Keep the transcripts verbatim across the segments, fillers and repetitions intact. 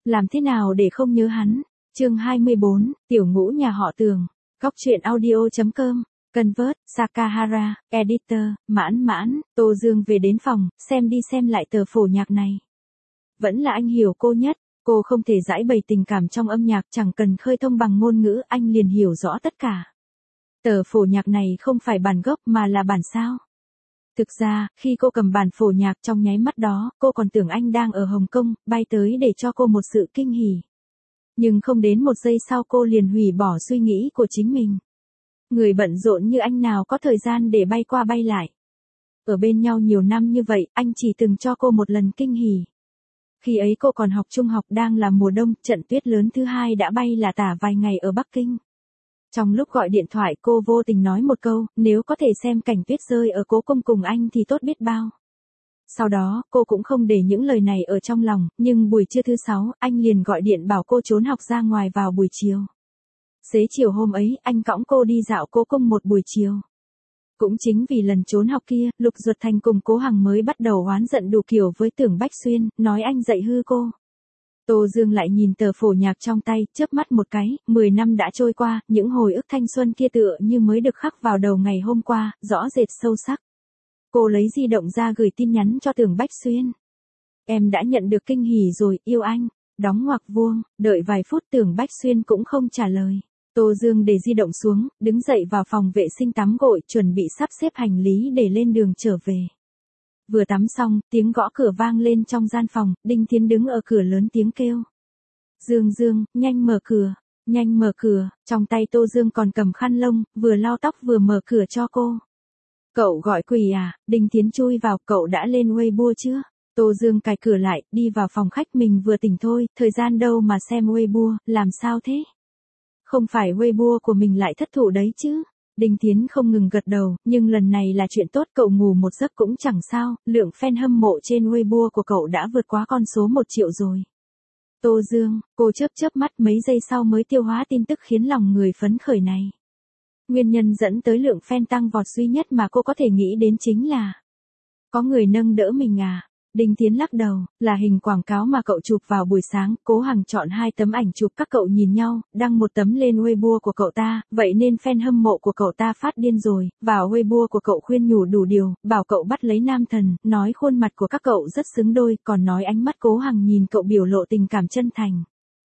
Làm thế nào để không nhớ hắn? Chương hai mươi bốn, Tiểu Ngũ nhà họ Tường. Góc truyện audio chấm com. Convert, Sakahara, Editor, Mãn Mãn. Tô Dương về đến phòng, xem đi xem lại tờ phổ nhạc này. Vẫn là anh hiểu cô nhất, cô không thể giãi bày tình cảm trong âm nhạc, chẳng cần khơi thông bằng ngôn ngữ, anh liền hiểu rõ tất cả. Tờ phổ nhạc này không phải bản gốc mà là bản sao. Thực ra, khi cô cầm bản phổ nhạc trong nháy mắt đó, cô còn tưởng anh đang ở Hồng Kông, bay tới để cho cô một sự kinh hỉ. Nhưng không đến một giây sau cô liền hủy bỏ suy nghĩ của chính mình. Người bận rộn như anh nào có thời gian để bay qua bay lại. Ở bên nhau nhiều năm như vậy, anh chỉ từng cho cô một lần kinh hỉ. Khi ấy cô còn học trung học, đang là mùa đông, trận tuyết lớn thứ hai đã bay là tả vài ngày ở Bắc Kinh. Trong lúc gọi điện thoại cô vô tình nói một câu, nếu có thể xem cảnh tuyết rơi ở Cố Cung cùng anh thì tốt biết bao. Sau đó, cô cũng không để những lời này ở trong lòng, nhưng buổi trưa thứ sáu, anh liền gọi điện bảo cô trốn học ra ngoài vào buổi chiều. Xế chiều hôm ấy, anh cõng cô đi dạo Cố Cung một buổi chiều. Cũng chính vì lần trốn học kia, Lục Duật Thành cùng Cố Hằng mới bắt đầu oán giận đủ kiểu với Tưởng Bách Xuyên, nói anh dạy hư cô. Tô Dương lại nhìn tờ phổ nhạc trong tay, chớp mắt một cái, mười năm đã trôi qua, những hồi ức thanh xuân kia tựa như mới được khắc vào đầu ngày hôm qua, rõ rệt sâu sắc. Cô lấy di động ra gửi tin nhắn cho Tưởng Bách Xuyên. Em đã nhận được kinh hỉ rồi, yêu anh. Đóng ngoặc vuông, đợi vài phút Tưởng Bách Xuyên cũng không trả lời. Tô Dương để di động xuống, đứng dậy vào phòng vệ sinh tắm gội, chuẩn bị sắp xếp hành lý để lên đường trở về. Vừa tắm xong, tiếng gõ cửa vang lên trong gian phòng, Đinh Thiến đứng ở cửa lớn tiếng kêu. Dương Dương, nhanh mở cửa, nhanh mở cửa, trong tay Tô Dương còn cầm khăn lông, vừa lau tóc vừa mở cửa cho cô. Cậu gọi quỷ à? Đinh Thiến chui vào, cậu đã lên Weibo chưa? Tô Dương cài cửa lại, đi vào phòng khách, mình vừa tỉnh thôi, thời gian đâu mà xem Weibo, làm sao thế? Không phải Weibo của mình lại thất thủ đấy chứ? Đinh Thiến không ngừng gật đầu, nhưng lần này là chuyện tốt, cậu ngủ một giấc cũng chẳng sao, lượng fan hâm mộ trên Weibo của cậu đã vượt quá con số một triệu rồi. Tô Dương, cô chớp chớp mắt mấy giây sau mới tiêu hóa tin tức khiến lòng người phấn khởi này. Nguyên nhân dẫn tới lượng fan tăng vọt duy nhất mà cô có thể nghĩ đến chính là có người nâng đỡ mình à? Đinh Thiến lắc đầu, là hình quảng cáo mà cậu chụp vào buổi sáng, Cố Hằng chọn hai tấm ảnh chụp các cậu nhìn nhau, đăng một tấm lên Weibo của cậu ta, vậy nên fan hâm mộ của cậu ta phát điên rồi, vào Weibo của cậu khuyên nhủ đủ điều, bảo cậu bắt lấy nam thần, nói khuôn mặt của các cậu rất xứng đôi, còn nói ánh mắt Cố Hằng nhìn cậu biểu lộ tình cảm chân thành.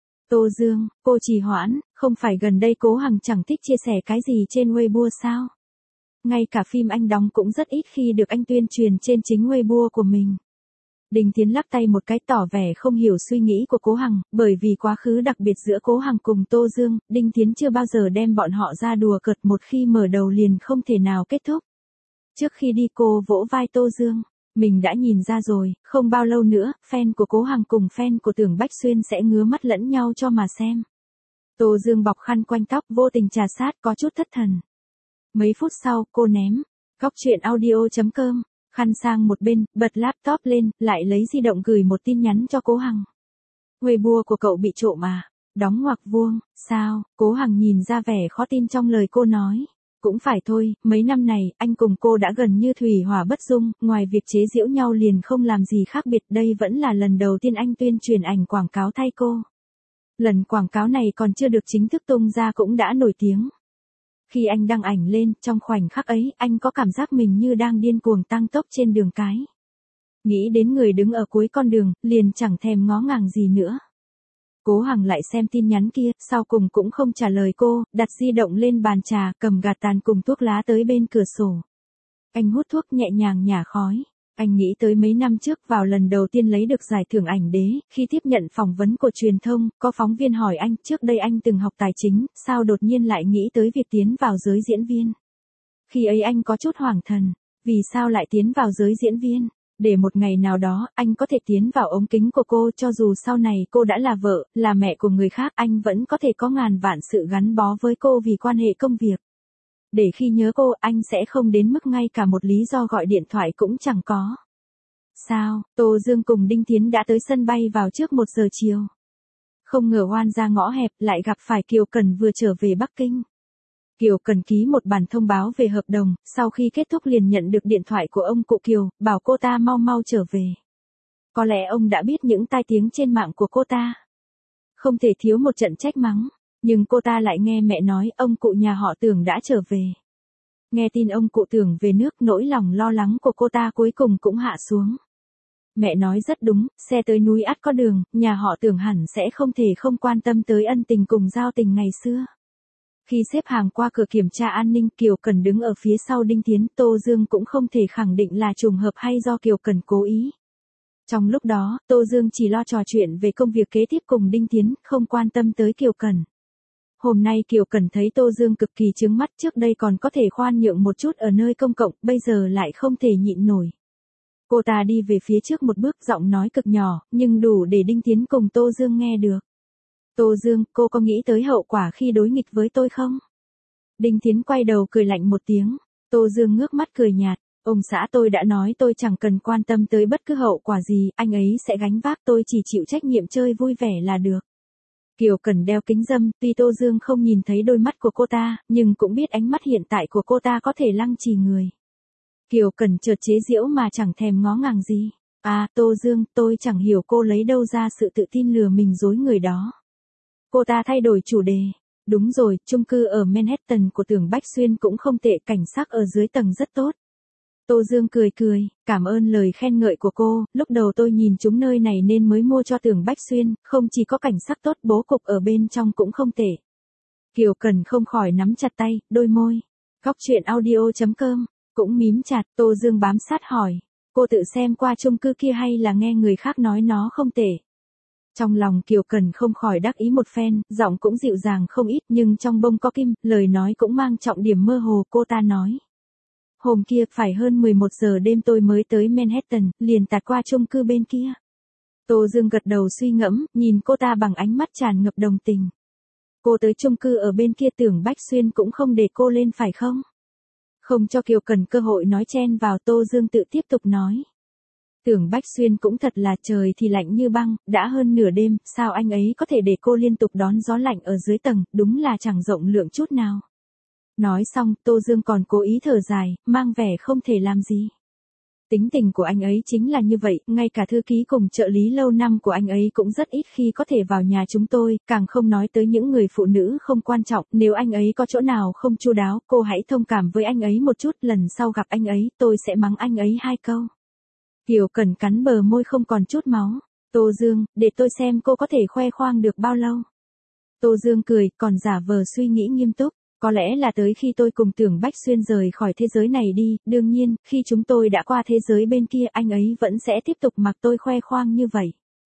Tô Dương, cô trì hoãn, không phải gần đây Cố Hằng chẳng thích chia sẻ cái gì trên Weibo sao? Ngay cả phim anh đóng cũng rất ít khi được anh tuyên truyền trên chính Weibo của mình. Đinh Thiến lắc tay một cái tỏ vẻ không hiểu suy nghĩ của Cố Hằng, bởi vì quá khứ đặc biệt giữa Cố Hằng cùng Tô Dương, Đinh Thiến chưa bao giờ đem bọn họ ra đùa cợt, một khi mở đầu liền không thể nào kết thúc. Trước khi đi cô vỗ vai Tô Dương, mình đã nhìn ra rồi, không bao lâu nữa, fan của Cố Hằng cùng fan của Tưởng Bách Xuyên sẽ ngứa mắt lẫn nhau cho mà xem. Tô Dương bọc khăn quanh tóc, vô tình trà sát, có chút thất thần. Mấy phút sau, cô ném góc truyện audio chấm com khăn sang một bên, bật laptop lên, lại lấy di động gửi một tin nhắn cho Cố Hằng. Weibo của cậu bị trộm à? Đóng ngoặc vuông, sao? Cố Hằng nhìn ra vẻ khó tin trong lời cô nói. Cũng phải thôi, mấy năm này, anh cùng cô đã gần như thủy hỏa bất dung, ngoài việc chế giễu nhau liền không làm gì khác biệt, đây vẫn là lần đầu tiên anh tuyên truyền ảnh quảng cáo thay cô. Lần quảng cáo này còn chưa được chính thức tung ra cũng đã nổi tiếng. Khi anh đăng ảnh lên, trong khoảnh khắc ấy, anh có cảm giác mình như đang điên cuồng tăng tốc trên đường cái. Nghĩ đến người đứng ở cuối con đường, liền chẳng thèm ngó ngàng gì nữa. Cố Hằng lại xem tin nhắn kia, sau cùng cũng không trả lời cô, đặt di động lên bàn trà, cầm gạt tàn cùng thuốc lá tới bên cửa sổ. Anh hút thuốc nhẹ nhàng nhả khói. Anh nghĩ tới mấy năm trước vào lần đầu tiên lấy được giải thưởng ảnh đế, khi tiếp nhận phỏng vấn của truyền thông, có phóng viên hỏi anh, trước đây anh từng học tài chính, sao đột nhiên lại nghĩ tới việc tiến vào giới diễn viên. Khi ấy anh có chút hoảng thần, vì sao lại tiến vào giới diễn viên, để một ngày nào đó, anh có thể tiến vào ống kính của cô, cho dù sau này cô đã là vợ, là mẹ của người khác, anh vẫn có thể có ngàn vạn sự gắn bó với cô vì quan hệ công việc. Để khi nhớ cô, anh sẽ không đến mức ngay cả một lý do gọi điện thoại cũng chẳng có. Sao, Tô Dương cùng Đinh Thiến đã tới sân bay vào trước một giờ chiều. Không ngờ oan ra ngõ hẹp lại gặp phải Kiều Cần vừa trở về Bắc Kinh. Kiều Cần ký một bản thông báo về hợp đồng, sau khi kết thúc liền nhận được điện thoại của ông cụ Kiều, bảo cô ta mau mau trở về. Có lẽ ông đã biết những tai tiếng trên mạng của cô ta. không thể thiếu một trận trách mắng. Nhưng cô ta lại nghe mẹ nói ông cụ nhà họ Tưởng đã trở về. Nghe tin ông cụ Tưởng về nước, nỗi lòng lo lắng của cô ta cuối cùng cũng hạ xuống. Mẹ nói rất đúng, xe tới núi ắt có đường, nhà họ Tưởng hẳn sẽ không thể không quan tâm tới ân tình cùng giao tình ngày xưa. Khi xếp hàng qua cửa kiểm tra an ninh, Kiều Cần đứng ở phía sau Đinh Tiến, Tô Dương cũng không thể khẳng định là trùng hợp hay do Kiều Cần cố ý. Trong lúc đó, Tô Dương chỉ lo trò chuyện về công việc kế tiếp cùng Đinh Tiến, không quan tâm tới Kiều Cần. Hôm nay Kiều Cần thấy Tô Dương cực kỳ chướng mắt, trước đây còn có thể khoan nhượng một chút ở nơi công cộng, bây giờ lại không thể nhịn nổi. Cô ta đi về phía trước một bước, giọng nói cực nhỏ, nhưng đủ để Đinh Tiến cùng Tô Dương nghe được. Tô Dương, cô có nghĩ tới hậu quả khi đối nghịch với tôi không? Đinh Tiến quay đầu cười lạnh một tiếng. Tô Dương ngước mắt cười nhạt. Ông xã tôi đã nói tôi chẳng cần quan tâm tới bất cứ hậu quả gì, anh ấy sẽ gánh vác, tôi chỉ chịu trách nhiệm chơi vui vẻ là được. Kiều Cần đeo kính râm, tuy Tô Dương không nhìn thấy đôi mắt của cô ta, nhưng cũng biết ánh mắt hiện tại của cô ta có thể lăng trì người. Kiều Cần chợt chế giễu mà chẳng thèm ngó ngàng gì. À, Tô Dương, tôi chẳng hiểu cô lấy đâu ra sự tự tin lừa mình dối người đó. Cô ta thay đổi chủ đề. Đúng rồi, chung cư ở Manhattan của Tưởng Bách Xuyên cũng không tệ, cảnh sắc ở dưới tầng rất tốt. Tô Dương cười cười, cảm ơn lời khen ngợi của cô, lúc đầu tôi nhìn chúng nơi này nên mới mua cho Tưởng Bách Xuyên, không chỉ có cảnh sắc tốt, bố cục ở bên trong cũng không tệ. Kiều Cần không khỏi nắm chặt tay, đôi môi. Góc truyện audio chấm com, cũng mím chặt. Tô Dương bám sát hỏi, cô tự xem qua chung cư kia hay là nghe người khác nói nó không tệ? Trong lòng Kiều Cần không khỏi đắc ý một phen, giọng cũng dịu dàng không ít, nhưng trong bông có kim, lời nói cũng mang trọng điểm mơ hồ. Cô ta nói, hôm kia phải hơn mười một giờ đêm tôi mới tới Manhattan, liền tạt qua chung cư bên kia. Tô Dương gật đầu suy ngẫm, nhìn cô ta bằng ánh mắt tràn ngập đồng tình. Cô tới chung cư ở bên kia Tưởng Bách Xuyên cũng không để cô lên phải không? Không cho Kiều Cần cơ hội nói chen vào, Tô Dương tự tiếp tục nói. Tưởng Bách Xuyên cũng thật là, trời thì lạnh như băng, đã hơn nửa đêm, sao anh ấy có thể để cô liên tục đón gió lạnh ở dưới tầng, đúng là chẳng rộng lượng chút nào. Nói xong, Tô Dương còn cố ý thở dài, mang vẻ không thể làm gì. Tính tình của anh ấy chính là như vậy, ngay cả thư ký cùng trợ lý lâu năm của anh ấy cũng rất ít khi có thể vào nhà chúng tôi, càng không nói tới những người phụ nữ không quan trọng. Nếu anh ấy có chỗ nào không chu đáo, cô hãy thông cảm với anh ấy một chút, lần sau gặp anh ấy, tôi sẽ mắng anh ấy hai câu. Kiều Cần cắn bờ môi không còn chút máu. Tô Dương, để tôi xem cô có thể khoe khoang được bao lâu. Tô Dương cười, còn giả vờ suy nghĩ nghiêm túc. Có lẽ là tới khi tôi cùng Tưởng Bách Xuyên rời khỏi thế giới này đi, đương nhiên, khi chúng tôi đã qua thế giới bên kia, anh ấy vẫn sẽ tiếp tục mặc tôi khoe khoang như vậy.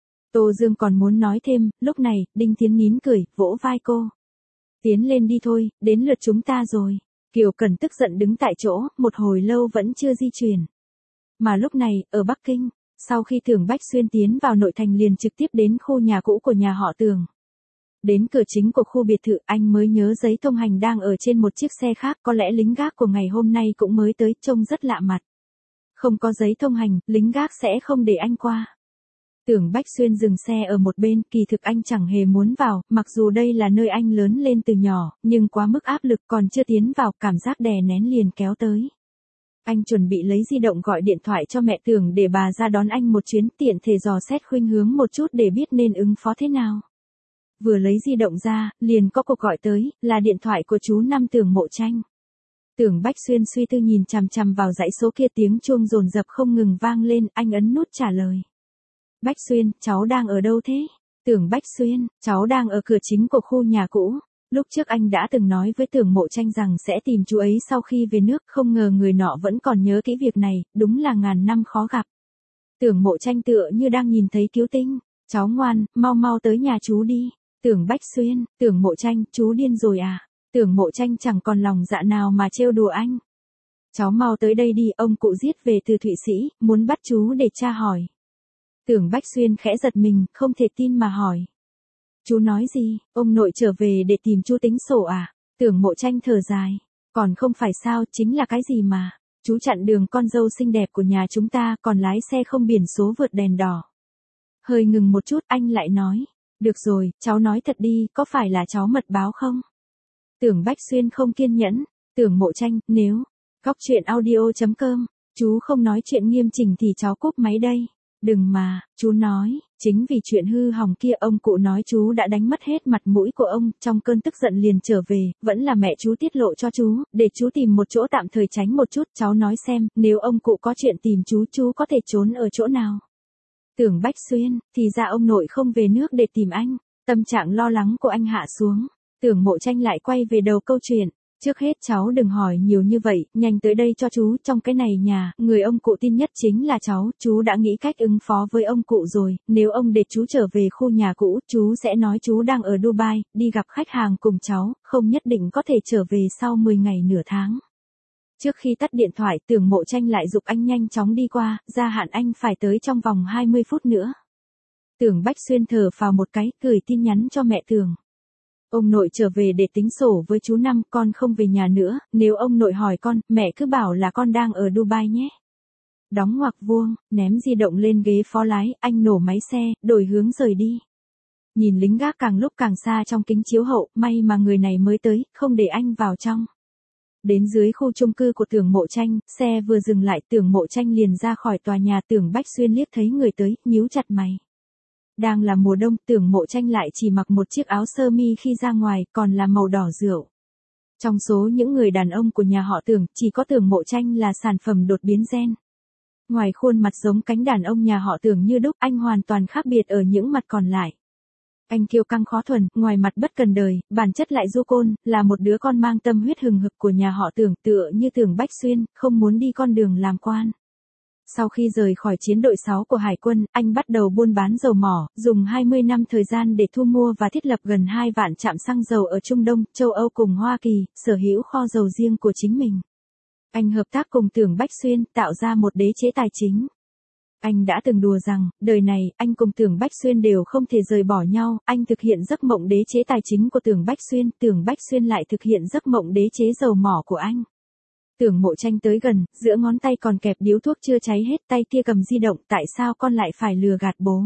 Tô Dương còn muốn nói thêm, lúc này, Đinh Tiến nín cười, vỗ vai cô. Tiến lên đi thôi, đến lượt chúng ta rồi. Kiều Cần tức giận đứng tại chỗ, một hồi lâu vẫn chưa di chuyển. Mà lúc này, ở Bắc Kinh, sau khi Tưởng Bách Xuyên tiến vào nội thành liền trực tiếp đến khu nhà cũ của nhà họ Tưởng. Đến cửa chính của khu biệt thự, anh mới nhớ giấy thông hành đang ở trên một chiếc xe khác, có lẽ lính gác của ngày hôm nay cũng mới tới, trông rất lạ mặt. Không có giấy thông hành, lính gác sẽ không để anh qua. Tưởng Bách Xuyên dừng xe ở một bên, kỳ thực anh chẳng hề muốn vào, mặc dù đây là nơi anh lớn lên từ nhỏ, nhưng quá mức áp lực, còn chưa tiến vào, cảm giác đè nén liền kéo tới. Anh chuẩn bị lấy di động gọi điện thoại cho mẹ Tưởng để bà ra đón anh một chuyến, tiện thể dò xét khuynh hướng một chút để biết nên ứng phó thế nào. Vừa lấy di động ra, liền có cuộc gọi tới, là điện thoại của chú Năm Tưởng Mộ Tranh. Tưởng Bách Xuyên suy tư nhìn chằm chằm vào dãy số kia, tiếng chuông dồn dập không ngừng vang lên, anh ấn nút trả lời. Bách Xuyên, cháu đang ở đâu thế? Tưởng Bách Xuyên, cháu đang ở cửa chính của khu nhà cũ. Lúc trước anh đã từng nói với Tưởng Mộ Tranh rằng sẽ tìm chú ấy sau khi về nước, không ngờ người nọ vẫn còn nhớ kỹ việc này, đúng là ngàn năm khó gặp. Tưởng Mộ Tranh tựa như đang nhìn thấy cứu tinh. Cháu ngoan, mau mau tới nhà chú đi. Tưởng Bách Xuyên, Tưởng Mộ Tranh, chú điên rồi à? Tưởng Mộ Tranh chẳng còn lòng dạ nào mà trêu đùa anh. Cháu mau tới đây đi, ông cụ giết về từ Thụy Sĩ, muốn bắt chú để tra hỏi. Tưởng Bách Xuyên khẽ giật mình, không thể tin mà hỏi. Chú nói gì, ông nội trở về để tìm chú tính sổ à? Tưởng Mộ Tranh thở dài. Còn không phải sao, chính là cái gì mà. Chú chặn đường con dâu xinh đẹp của nhà chúng ta, còn lái xe không biển số vượt đèn đỏ. Hơi ngừng một chút, anh lại nói. Được rồi, cháu nói thật đi, có phải là cháu mật báo không? Tưởng Bách Xuyên không kiên nhẫn. Tưởng Mộ Tranh, nếu góc truyện audio chấm com, chú không nói chuyện nghiêm chỉnh thì cháu cúp máy đây. Đừng mà, chú nói, Chính vì chuyện hư hỏng kia ông cụ nói chú đã đánh mất hết mặt mũi của ông, trong cơn tức giận liền trở về, vẫn là mẹ chú tiết lộ cho chú, để chú tìm một chỗ tạm thời tránh một chút, cháu nói xem, nếu ông cụ có chuyện tìm chú, chú có thể trốn ở chỗ nào. Tưởng Bách Xuyên, thì ra ông nội không về nước để tìm anh, tâm trạng lo lắng của anh hạ xuống, Tưởng Mộ Tranh lại quay về đầu câu chuyện. Trước hết cháu đừng hỏi nhiều như vậy, nhanh tới đây cho chú, trong cái này nhà, người ông cụ tin nhất chính là cháu, chú đã nghĩ cách ứng phó với ông cụ rồi, nếu ông để chú trở về khu nhà cũ, chú sẽ nói chú đang ở Dubai, đi gặp khách hàng cùng cháu, không nhất định có thể trở về sau mười ngày nửa tháng. Trước khi tắt điện thoại, Tưởng Mộ Tranh lại giục anh nhanh chóng đi qua, gia hạn anh phải tới trong vòng hai mươi phút nữa. Tưởng Bách Xuyên thở phào một cái, gửi tin nhắn cho mẹ Tưởng. Ông nội trở về để tính sổ với chú Năm, con không về nhà nữa, nếu ông nội hỏi con, mẹ cứ bảo là con đang ở Dubai nhé. Đóng ngoặc vuông, ném di động lên ghế phó lái, anh nổ máy xe, đổi hướng rời đi. Nhìn lính gác càng lúc càng xa trong kính chiếu hậu, may mà người này mới tới, không để anh vào trong. Đến dưới khu chung cư của Tưởng Mộ Tranh, xe vừa dừng lại, Tưởng Mộ Tranh liền ra khỏi tòa nhà. Tưởng Bách Xuyên liếc thấy người tới, nhíu chặt mày. Đang là mùa đông, Tưởng Mộ Tranh lại chỉ mặc một chiếc áo sơ mi khi ra ngoài, còn là màu đỏ rượu. Trong số những người đàn ông của nhà họ Tưởng, chỉ có Tưởng Mộ Tranh là sản phẩm đột biến gen. Ngoài khuôn mặt giống cánh đàn ông nhà họ Tưởng như đúc, anh hoàn toàn khác biệt ở những mặt còn lại. Anh kiêu căng khó thuần, ngoài mặt bất cần đời, bản chất lại du côn, là một đứa con mang tâm huyết hừng hực của nhà họ Tưởng, tựa như Tưởng Bách Xuyên, không muốn đi con đường làm quan. Sau khi rời khỏi chiến đội sáu của Hải quân, anh bắt đầu buôn bán dầu mỏ, dùng hai mươi năm thời gian để thu mua và thiết lập gần hai vạn trạm xăng dầu ở Trung Đông, châu Âu cùng Hoa Kỳ, sở hữu kho dầu riêng của chính mình. Anh hợp tác cùng Tưởng Bách Xuyên, tạo ra một đế chế tài chính. Anh đã từng đùa rằng, đời này, anh cùng Tưởng Bách Xuyên đều không thể rời bỏ nhau, anh thực hiện giấc mộng đế chế tài chính của Tưởng Bách Xuyên, Tưởng Bách Xuyên lại thực hiện giấc mộng đế chế dầu mỏ của anh. Tưởng Mộ Tranh tới gần, giữa ngón tay còn kẹp điếu thuốc chưa cháy hết, tay kia cầm di động, tại sao con lại phải lừa gạt bố?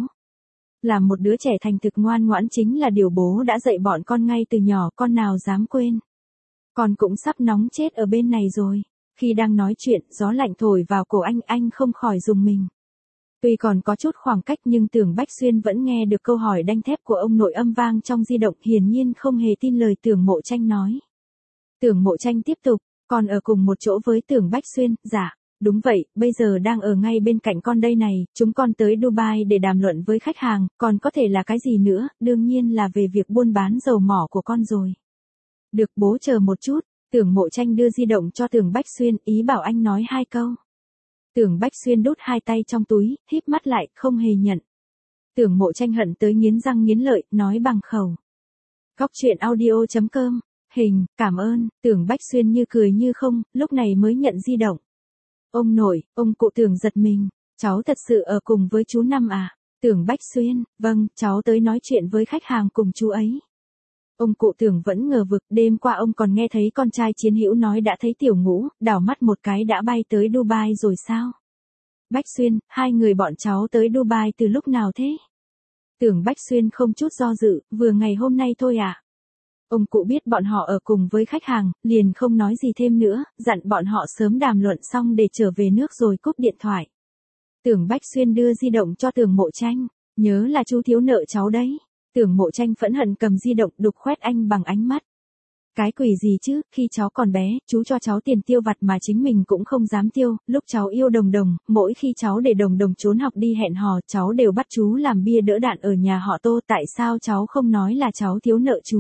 Làm một đứa trẻ thành thực ngoan ngoãn chính là điều bố đã dạy bọn con ngay từ nhỏ, con nào dám quên. Con cũng sắp nóng chết ở bên này rồi. Khi đang nói chuyện, gió lạnh thổi vào cổ anh, anh không khỏi rùng mình. Tuy còn có chút khoảng cách nhưng Tưởng Bách Xuyên vẫn nghe được câu hỏi đanh thép của ông nội âm vang trong di động, hiển nhiên không hề tin lời Tưởng Mộ Tranh nói. Tưởng Mộ Tranh tiếp tục, còn ở cùng một chỗ với Tưởng Bách Xuyên, dạ, đúng vậy, bây giờ đang ở ngay bên cạnh con đây này, chúng con tới Dubai để đàm luận với khách hàng, còn có thể là cái gì nữa, đương nhiên là về việc buôn bán dầu mỏ của con rồi. Được, bố chờ một chút, Tưởng Mộ Tranh đưa di động cho Tưởng Bách Xuyên, ý bảo anh nói hai câu. Tưởng Bách Xuyên đút hai tay trong túi, híp mắt lại, không hề nhận. Tưởng Mộ Tranh hận tới nghiến răng nghiến lợi, nói bằng khẩu. Góc truyện audio chấm com, hình, cảm ơn, Tưởng Bách Xuyên như cười như không, lúc này mới nhận di động. Ông nội, ông cụ Tưởng giật mình, cháu thật sự ở cùng với chú Năm à? Tưởng Bách Xuyên, vâng, cháu tới nói chuyện với khách hàng cùng chú ấy. Ông cụ Tưởng vẫn ngờ vực, đêm qua ông còn nghe thấy con trai chiến hữu nói đã thấy Tiểu Ngũ, đảo mắt một cái đã bay tới Dubai rồi sao? Bách Xuyên, hai người bọn cháu tới Dubai từ lúc nào thế? Tưởng Bách Xuyên không chút do dự, vừa ngày hôm nay thôi à? Ông cụ biết bọn họ ở cùng với khách hàng, liền không nói gì thêm nữa, dặn bọn họ sớm đàm luận xong để trở về nước rồi cúp điện thoại. Tưởng Bách Xuyên đưa di động cho Tưởng Mộ Tranh, nhớ là chú thiếu nợ cháu đấy. Tưởng Mộ Tranh phẫn hận cầm di động đục khoét anh bằng ánh mắt. Cái quỷ gì chứ, khi cháu còn bé, chú cho cháu tiền tiêu vặt mà chính mình cũng không dám tiêu, lúc cháu yêu Đồng Đồng, mỗi khi cháu để Đồng Đồng trốn học đi hẹn hò, cháu đều bắt chú làm bia đỡ đạn ở nhà họ Tô, tại sao cháu không nói là cháu thiếu nợ chú?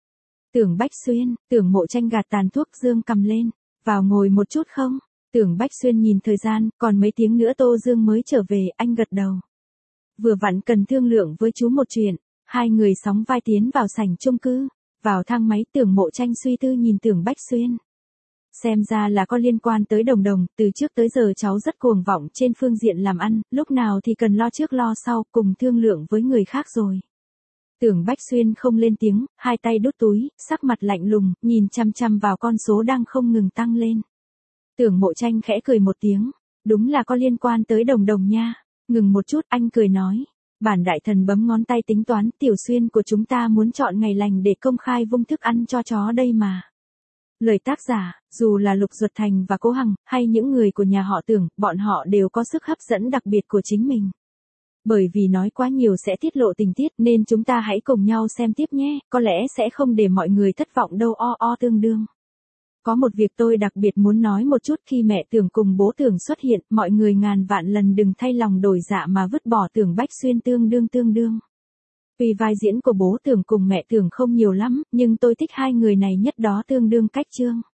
Tưởng Bách Xuyên, Tưởng Mộ Tranh gạt tàn thuốc Dương cầm lên, vào ngồi một chút không? Tưởng Bách Xuyên nhìn thời gian, còn mấy tiếng nữa Tô Dương mới trở về, anh gật đầu. Vừa vặn cần thương lượng với chú một chuyện. Hai người sóng vai tiến vào sảnh chung cư, vào thang máy. Tưởng Mộ Tranh suy tư nhìn Tưởng Bách Xuyên. Xem ra là có liên quan tới Đồng Đồng, từ trước tới giờ cháu rất cuồng vọng trên phương diện làm ăn, lúc nào thì cần lo trước lo sau, cùng thương lượng với người khác rồi. Tưởng Bách Xuyên không lên tiếng, hai tay đút túi, sắc mặt lạnh lùng, nhìn chăm chăm vào con số đang không ngừng tăng lên. Tưởng Mộ Tranh khẽ cười một tiếng, đúng là có liên quan tới Đồng Đồng nha. Ngừng một chút, anh cười nói. Bản đại thần bấm ngón tay tính toán, Tiểu Xuyên của chúng ta muốn chọn ngày lành để công khai vung thức ăn cho chó đây mà. Lời tác giả, dù là Lục Duật Thành và Cố Hằng, hay những người của nhà họ Tưởng, bọn họ đều có sức hấp dẫn đặc biệt của chính mình. Bởi vì nói quá nhiều sẽ tiết lộ tình tiết nên chúng ta hãy cùng nhau xem tiếp nhé, có lẽ sẽ không để mọi người thất vọng đâu o o tương đương. Có một việc tôi đặc biệt muốn nói một chút khi mẹ Tưởng cùng bố Tưởng xuất hiện, mọi người ngàn vạn lần đừng thay lòng đổi dạ mà vứt bỏ Tưởng Bách Xuyên tương đương tương đương. Vì vai diễn của bố Tưởng cùng mẹ Tưởng không nhiều lắm, nhưng tôi thích hai người này nhất đó tương đương cách chương.